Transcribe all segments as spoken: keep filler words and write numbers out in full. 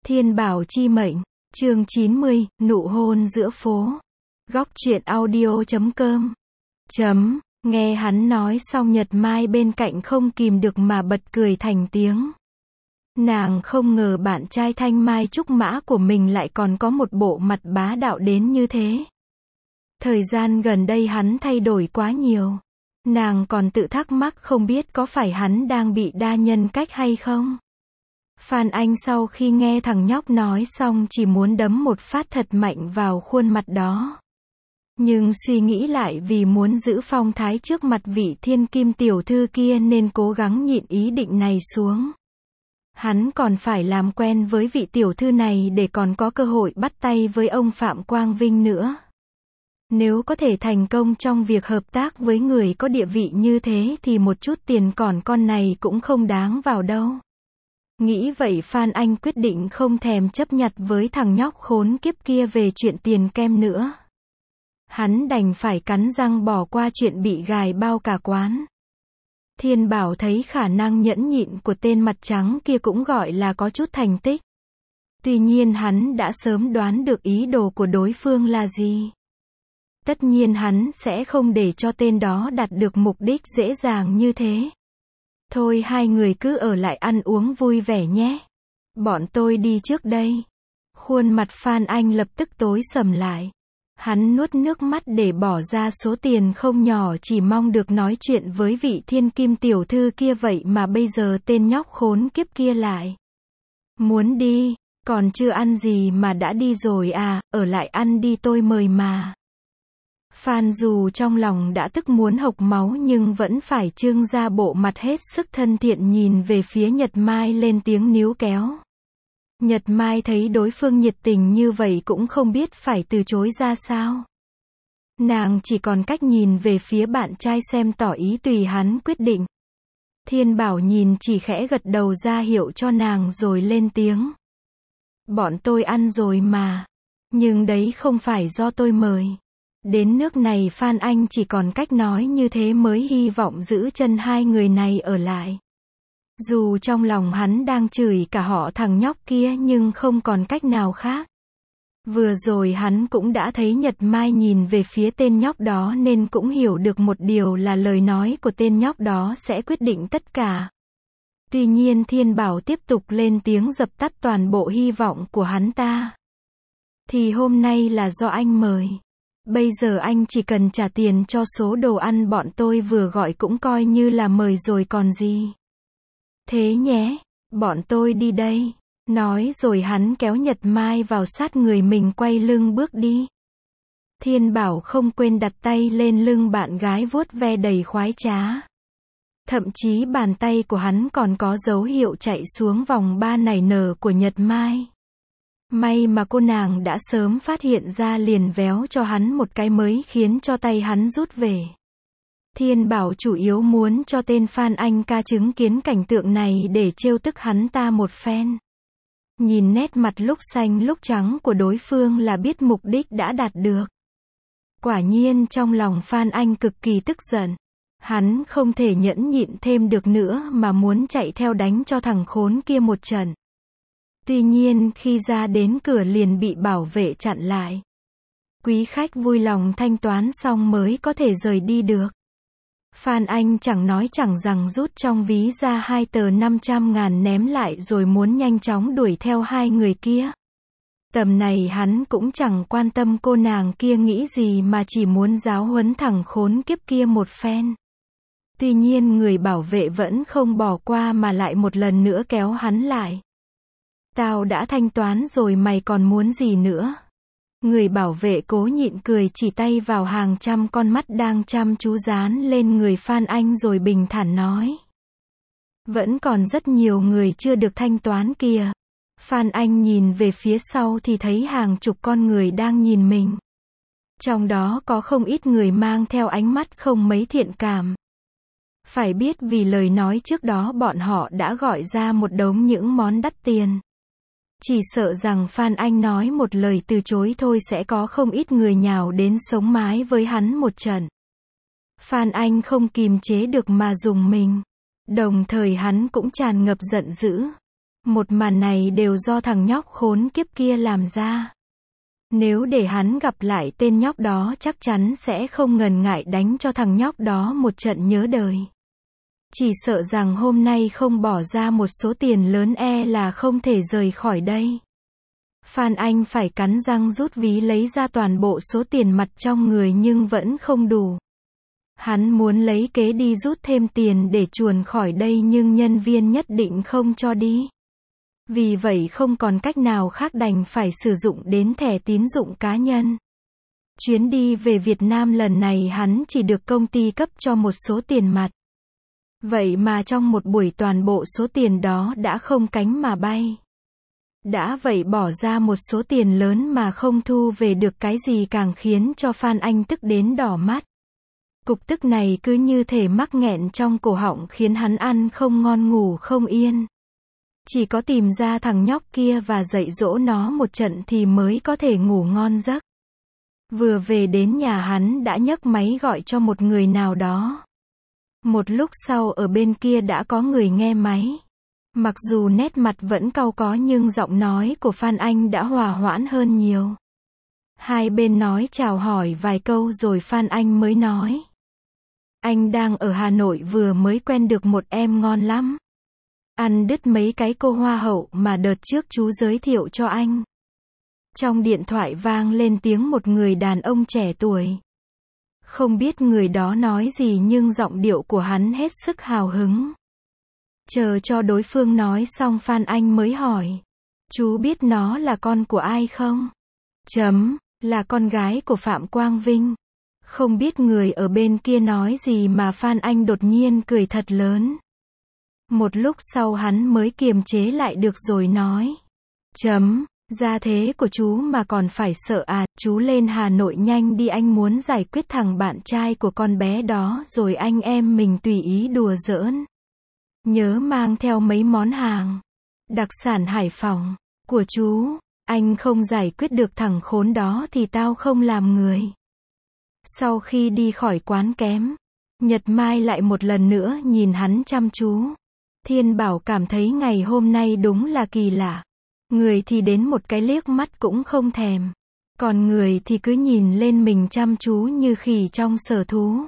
Thiên Bảo Chi Mệnh, chương chín mươi, nụ hôn giữa phố. Góc truyện audio chấm com. Chấm, nghe hắn nói xong Nhật Mai bên cạnh không kìm được mà bật cười thành tiếng. Nàng không ngờ bạn trai thanh mai trúc mã của mình lại còn có một bộ mặt bá đạo đến như thế. Thời gian gần đây hắn thay đổi quá nhiều. Nàng còn tự thắc mắc không biết có phải hắn đang bị đa nhân cách hay không. Phan Anh sau khi nghe thằng nhóc nói xong chỉ muốn đấm một phát thật mạnh vào khuôn mặt đó. Nhưng suy nghĩ lại vì muốn giữ phong thái trước mặt vị thiên kim tiểu thư kia nên cố gắng nhịn ý định này xuống. Hắn còn phải làm quen với vị tiểu thư này để còn có cơ hội bắt tay với ông Phạm Quang Vinh nữa. Nếu có thể thành công trong việc hợp tác với người có địa vị như thế thì một chút tiền còn con này cũng không đáng vào đâu. Nghĩ vậy Phan Anh quyết định không thèm chấp nhặt với thằng nhóc khốn kiếp kia về chuyện tiền kem nữa. Hắn đành phải cắn răng bỏ qua chuyện bị gài bao cả quán. Thiên Bảo thấy khả năng nhẫn nhịn của tên mặt trắng kia cũng gọi là có chút thành tích. Tuy nhiên hắn đã sớm đoán được ý đồ của đối phương là gì. Tất nhiên hắn sẽ không để cho tên đó đạt được mục đích dễ dàng như thế. Thôi hai người cứ ở lại ăn uống vui vẻ nhé. Bọn tôi đi trước đây. Khuôn mặt Phan Anh lập tức tối sầm lại. Hắn nuốt nước mắt để bỏ ra số tiền không nhỏ chỉ mong được nói chuyện với vị thiên kim tiểu thư kia, vậy mà bây giờ tên nhóc khốn kiếp kia lại muốn đi, còn chưa ăn gì mà đã đi rồi à, ở lại ăn đi tôi mời mà. Phan dù trong lòng đã tức muốn hộc máu nhưng vẫn phải trưng ra bộ mặt hết sức thân thiện nhìn về phía Nhật Mai lên tiếng níu kéo. Nhật Mai thấy đối phương nhiệt tình như vậy cũng không biết phải từ chối ra sao. Nàng chỉ còn cách nhìn về phía bạn trai xem tỏ ý tùy hắn quyết định. Thiên Bảo nhìn chỉ khẽ gật đầu ra hiệu cho nàng rồi lên tiếng. Bọn tôi ăn rồi mà. Nhưng đấy không phải do tôi mời. Đến nước này Phan Anh chỉ còn cách nói như thế mới hy vọng giữ chân hai người này ở lại. Dù trong lòng hắn đang chửi cả họ thằng nhóc kia nhưng không còn cách nào khác. Vừa rồi hắn cũng đã thấy Nhật Mai nhìn về phía tên nhóc đó nên cũng hiểu được một điều là lời nói của tên nhóc đó sẽ quyết định tất cả. Tuy nhiên Thiên Bảo tiếp tục lên tiếng dập tắt toàn bộ hy vọng của hắn ta. Thì hôm nay là do anh mời. Bây giờ anh chỉ cần trả tiền cho số đồ ăn bọn tôi vừa gọi cũng coi như là mời rồi còn gì. Thế nhé, bọn tôi đi đây. Nói rồi hắn kéo Nhật Mai vào sát người mình quay lưng bước đi. Thiên Bảo không quên đặt tay lên lưng bạn gái vuốt ve đầy khoái trá. Thậm chí bàn tay của hắn còn có dấu hiệu chạy xuống vòng ba nảy nở của Nhật Mai. May mà cô nàng đã sớm phát hiện ra liền véo cho hắn một cái mới khiến cho tay hắn rút về. Thiên Bảo chủ yếu muốn cho tên Phan Anh ca chứng kiến cảnh tượng này để trêu tức hắn ta một phen. Nhìn nét mặt lúc xanh lúc trắng của đối phương là biết mục đích đã đạt được. Quả nhiên trong lòng Phan Anh cực kỳ tức giận. Hắn không thể nhẫn nhịn thêm được nữa mà muốn chạy theo đánh cho thằng khốn kia một trận. Tuy nhiên khi ra đến cửa liền bị bảo vệ chặn lại. Quý khách vui lòng thanh toán xong mới có thể rời đi được. Phan Anh chẳng nói chẳng rằng rút trong ví ra hai tờ năm trăm ngàn ném lại rồi muốn nhanh chóng đuổi theo hai người kia. Tầm này hắn cũng chẳng quan tâm cô nàng kia nghĩ gì mà chỉ muốn giáo huấn thằng khốn kiếp kia một phen. Tuy nhiên người bảo vệ vẫn không bỏ qua mà lại một lần nữa kéo hắn lại. Tao đã thanh toán rồi mày còn muốn gì nữa? Người bảo vệ cố nhịn cười chỉ tay vào hàng trăm con mắt đang chăm chú dán lên người Phan Anh rồi bình thản nói. Vẫn còn rất nhiều người chưa được thanh toán kìa. Phan Anh nhìn về phía sau thì thấy hàng chục con người đang nhìn mình. Trong đó có không ít người mang theo ánh mắt không mấy thiện cảm. Phải biết vì lời nói trước đó bọn họ đã gọi ra một đống những món đắt tiền. Chỉ sợ rằng Phan Anh nói một lời từ chối thôi sẽ có không ít người nhào đến sống mái với hắn một trận. Phan Anh không kìm chế được mà dùng mình. Đồng thời hắn cũng tràn ngập giận dữ. Một màn này đều do thằng nhóc khốn kiếp kia làm ra. Nếu để hắn gặp lại tên nhóc đó chắc chắn sẽ không ngần ngại đánh cho thằng nhóc đó một trận nhớ đời. Chỉ sợ rằng hôm nay không bỏ ra một số tiền lớn e là không thể rời khỏi đây. Phan Anh phải cắn răng rút ví lấy ra toàn bộ số tiền mặt trong người nhưng vẫn không đủ. Hắn muốn lấy kế đi rút thêm tiền để chuồn khỏi đây nhưng nhân viên nhất định không cho đi. Vì vậy không còn cách nào khác đành phải sử dụng đến thẻ tín dụng cá nhân. Chuyến đi về Việt Nam lần này hắn chỉ được công ty cấp cho một số tiền mặt. Vậy mà trong một buổi toàn bộ số tiền đó đã không cánh mà bay. Đã vậy bỏ ra một số tiền lớn mà không thu về được cái gì càng khiến cho Phan Anh tức đến đỏ mắt. Cục tức này cứ như thể mắc nghẹn trong cổ họng khiến hắn ăn không ngon ngủ không yên. Chỉ có tìm ra thằng nhóc kia và dạy dỗ nó một trận thì mới có thể ngủ ngon giấc. Vừa về đến nhà hắn đã nhấc máy gọi cho một người nào đó. Một lúc sau ở bên kia đã có người nghe máy. Mặc dù nét mặt vẫn cau có nhưng giọng nói của Phan Anh đã hòa hoãn hơn nhiều. Hai bên nói chào hỏi vài câu rồi Phan Anh mới nói. Anh đang ở Hà Nội vừa mới quen được một em ngon lắm. Ăn đứt mấy cái cô hoa hậu mà đợt trước chú giới thiệu cho anh. Trong điện thoại vang lên tiếng một người đàn ông trẻ tuổi. Không biết người đó nói gì nhưng giọng điệu của hắn hết sức hào hứng. Chờ cho đối phương nói xong Phan Anh mới hỏi. Chú biết nó là con của ai không? Chấm, là con gái của Phạm Quang Vinh. Không biết người ở bên kia nói gì mà Phan Anh đột nhiên cười thật lớn. Một lúc sau hắn mới kiềm chế lại được rồi nói. Chấm, ra thế của chú mà còn phải sợ à, chú lên Hà Nội nhanh đi anh muốn giải quyết thằng bạn trai của con bé đó rồi anh em mình tùy ý đùa giỡn. Nhớ mang theo mấy món hàng đặc sản Hải Phòng của chú, anh không giải quyết được thằng khốn đó thì tao không làm người. Sau khi đi khỏi quán kém, Nhật Mai lại một lần nữa nhìn hắn chăm chú. Thiên Bảo cảm thấy ngày hôm nay đúng là kỳ lạ. Người thì đến một cái liếc mắt cũng không thèm. Còn người thì cứ nhìn lên mình chăm chú như khỉ trong sở thú.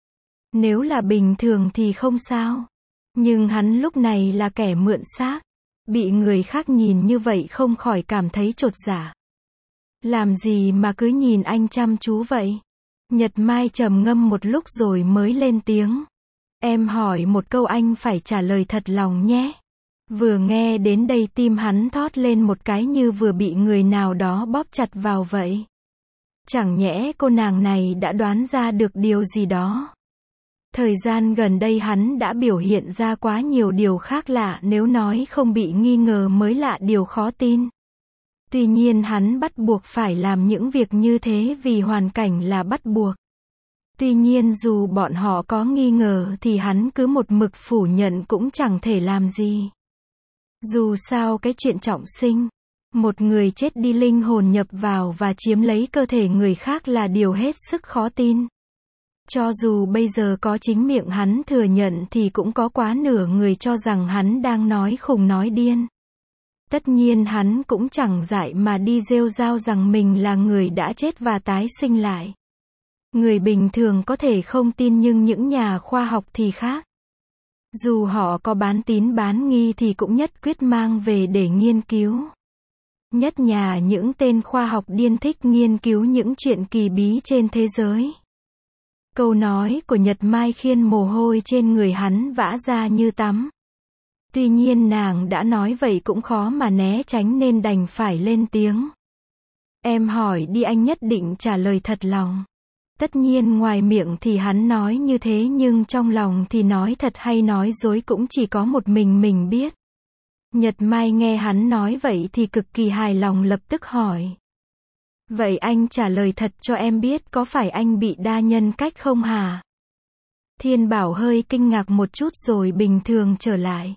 Nếu là bình thường thì không sao. Nhưng hắn lúc này là kẻ mượn xác. Bị người khác nhìn như vậy không khỏi cảm thấy chột dạ. Làm gì mà cứ nhìn anh chăm chú vậy? Nhật Mai trầm ngâm một lúc rồi mới lên tiếng. Em hỏi một câu anh phải trả lời thật lòng nhé. Vừa nghe đến đây tim hắn thót lên một cái như vừa bị người nào đó bóp chặt vào vậy. Chẳng nhẽ cô nàng này đã đoán ra được điều gì đó. Thời gian gần đây hắn đã biểu hiện ra quá nhiều điều khác lạ, nếu nói không bị nghi ngờ mới lạ điều khó tin. Tuy nhiên hắn bắt buộc phải làm những việc như thế vì hoàn cảnh là bắt buộc. Tuy nhiên dù bọn họ có nghi ngờ thì hắn cứ một mực phủ nhận cũng chẳng thể làm gì. Dù sao cái chuyện trọng sinh, một người chết đi linh hồn nhập vào và chiếm lấy cơ thể người khác là điều hết sức khó tin. Cho dù bây giờ có chính miệng hắn thừa nhận thì cũng có quá nửa người cho rằng hắn đang nói khùng nói điên. Tất nhiên hắn cũng chẳng dại mà đi rêu rao rằng mình là người đã chết và tái sinh lại. Người bình thường có thể không tin nhưng những nhà khoa học thì khác. Dù họ có bán tín bán nghi thì cũng nhất quyết mang về để nghiên cứu. Nhất nhà những tên khoa học điên thích nghiên cứu những chuyện kỳ bí trên thế giới. Câu nói của Nhật Mai khiến mồ hôi trên người hắn vã ra như tắm. Tuy nhiên nàng đã nói vậy cũng khó mà né tránh nên đành phải lên tiếng. Em hỏi đi anh nhất định trả lời thật lòng. Tất nhiên ngoài miệng thì hắn nói như thế nhưng trong lòng thì nói thật hay nói dối cũng chỉ có một mình mình biết. Nhật Mai nghe hắn nói vậy thì cực kỳ hài lòng lập tức hỏi. Vậy anh trả lời thật cho em biết có phải anh bị đa nhân cách không hả? Thiên Bảo hơi kinh ngạc một chút rồi bình thường trở lại.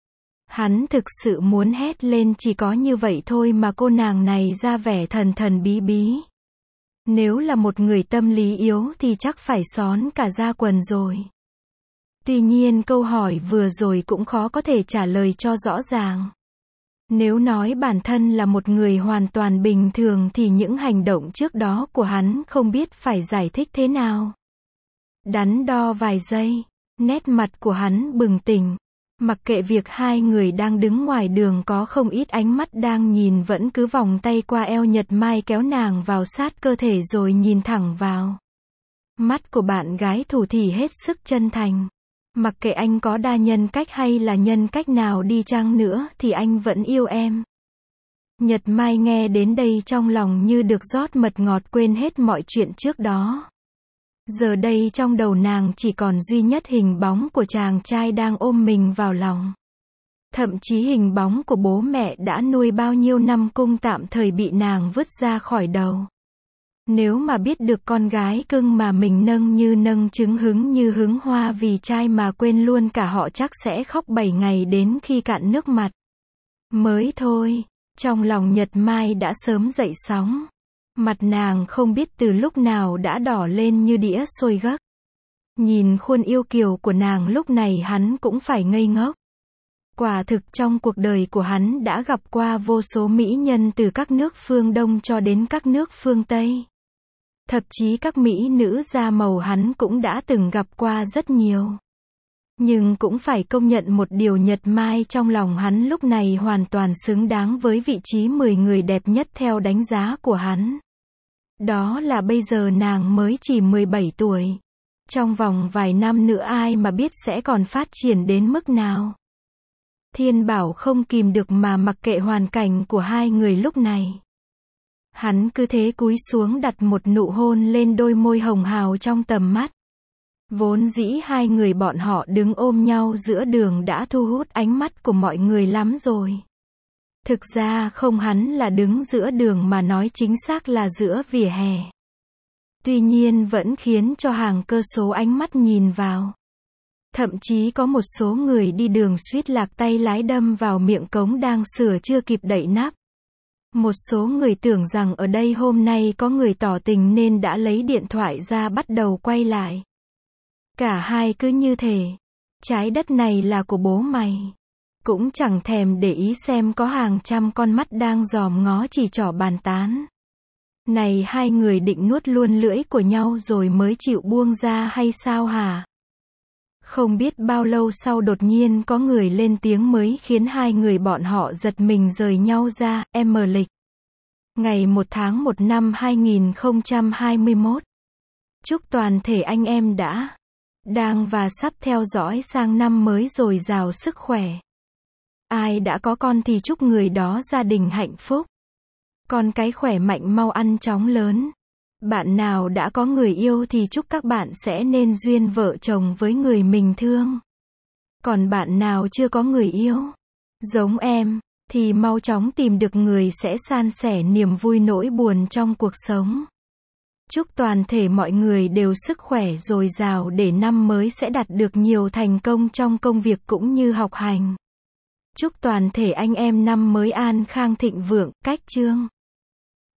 Hắn thực sự muốn hét lên chỉ có như vậy thôi mà cô nàng này ra vẻ thần thần bí bí. Nếu là một người tâm lý yếu thì chắc phải xón cả da quần rồi. Tuy nhiên câu hỏi vừa rồi cũng khó có thể trả lời cho rõ ràng. Nếu nói bản thân là một người hoàn toàn bình thường thì những hành động trước đó của hắn không biết phải giải thích thế nào. Đắn đo vài giây, nét mặt của hắn bừng tỉnh. Mặc kệ việc hai người đang đứng ngoài đường có không ít ánh mắt đang nhìn, vẫn cứ vòng tay qua eo Nhật Mai kéo nàng vào sát cơ thể rồi nhìn thẳng vào mắt của bạn gái thủ thỉ hết sức chân thành. Mặc kệ anh có đa nhân cách hay là nhân cách nào đi chăng nữa thì anh vẫn yêu em. Nhật Mai nghe đến đây trong lòng như được rót mật ngọt, quên hết mọi chuyện trước đó. Giờ đây trong đầu nàng chỉ còn duy nhất hình bóng của chàng trai đang ôm mình vào lòng. Thậm chí hình bóng của bố mẹ đã nuôi bao nhiêu năm cung tạm thời bị nàng vứt ra khỏi đầu. Nếu mà biết được con gái cưng mà mình nâng như nâng trứng, hứng như hứng hoa vì trai mà quên luôn cả họ, chắc sẽ khóc bảy ngày đến khi cạn nước mặt. Mới thôi, trong lòng Nhật Mai đã sớm dậy sóng. Mặt nàng không biết từ lúc nào đã đỏ lên như đĩa xôi gấc. Nhìn khuôn yêu kiều của nàng lúc này hắn cũng phải ngây ngốc. Quả thực trong cuộc đời của hắn đã gặp qua vô số mỹ nhân từ các nước phương Đông cho đến các nước phương Tây. Thậm chí các mỹ nữ da màu hắn cũng đã từng gặp qua rất nhiều. Nhưng cũng phải công nhận một điều, Nhật Mai trong lòng hắn lúc này hoàn toàn xứng đáng với vị trí mười người đẹp nhất theo đánh giá của hắn. Đó là bây giờ nàng mới chỉ mười bảy tuổi. Trong vòng vài năm nữa ai mà biết sẽ còn phát triển đến mức nào. Thiên Bảo không kìm được mà mặc kệ hoàn cảnh của hai người lúc này. Hắn cứ thế cúi xuống đặt một nụ hôn lên đôi môi hồng hào trong tầm mắt. Vốn dĩ hai người bọn họ đứng ôm nhau giữa đường đã thu hút ánh mắt của mọi người lắm rồi. Thực ra không, hắn là đứng giữa đường mà nói chính xác là giữa vỉa hè. Tuy nhiên vẫn khiến cho hàng cơ số ánh mắt nhìn vào. Thậm chí có một số người đi đường suýt lạc tay lái đâm vào miệng cống đang sửa chưa kịp đậy nắp. Một số người tưởng rằng ở đây hôm nay có người tỏ tình nên đã lấy điện thoại ra bắt đầu quay lại. Cả hai cứ như thể trái đất này là của bố mày. Cũng chẳng thèm để ý xem có hàng trăm con mắt đang dòm ngó chỉ trỏ bàn tán. Này, hai người định nuốt luôn lưỡi của nhau rồi mới chịu buông ra hay sao hả? Không biết bao lâu sau đột nhiên có người lên tiếng mới khiến hai người bọn họ giật mình rời nhau ra. Em lịch ngày một tháng một năm hai nghìn không trăm hai mươi mốt. Chúc toàn thể anh em đã, đang và sắp theo dõi sang năm mới dồi dào sức khỏe. Ai đã có con thì chúc người đó gia đình hạnh phúc. Con cái khỏe mạnh mau ăn chóng lớn. Bạn nào đã có người yêu thì chúc các bạn sẽ nên duyên vợ chồng với người mình thương. Còn bạn nào chưa có người yêu, giống em, thì mau chóng tìm được người sẽ san sẻ niềm vui nỗi buồn trong cuộc sống. Chúc toàn thể mọi người đều sức khỏe dồi dào để năm mới sẽ đạt được nhiều thành công trong công việc cũng như học hành. Chúc toàn thể anh em năm mới an khang thịnh vượng, cách chương.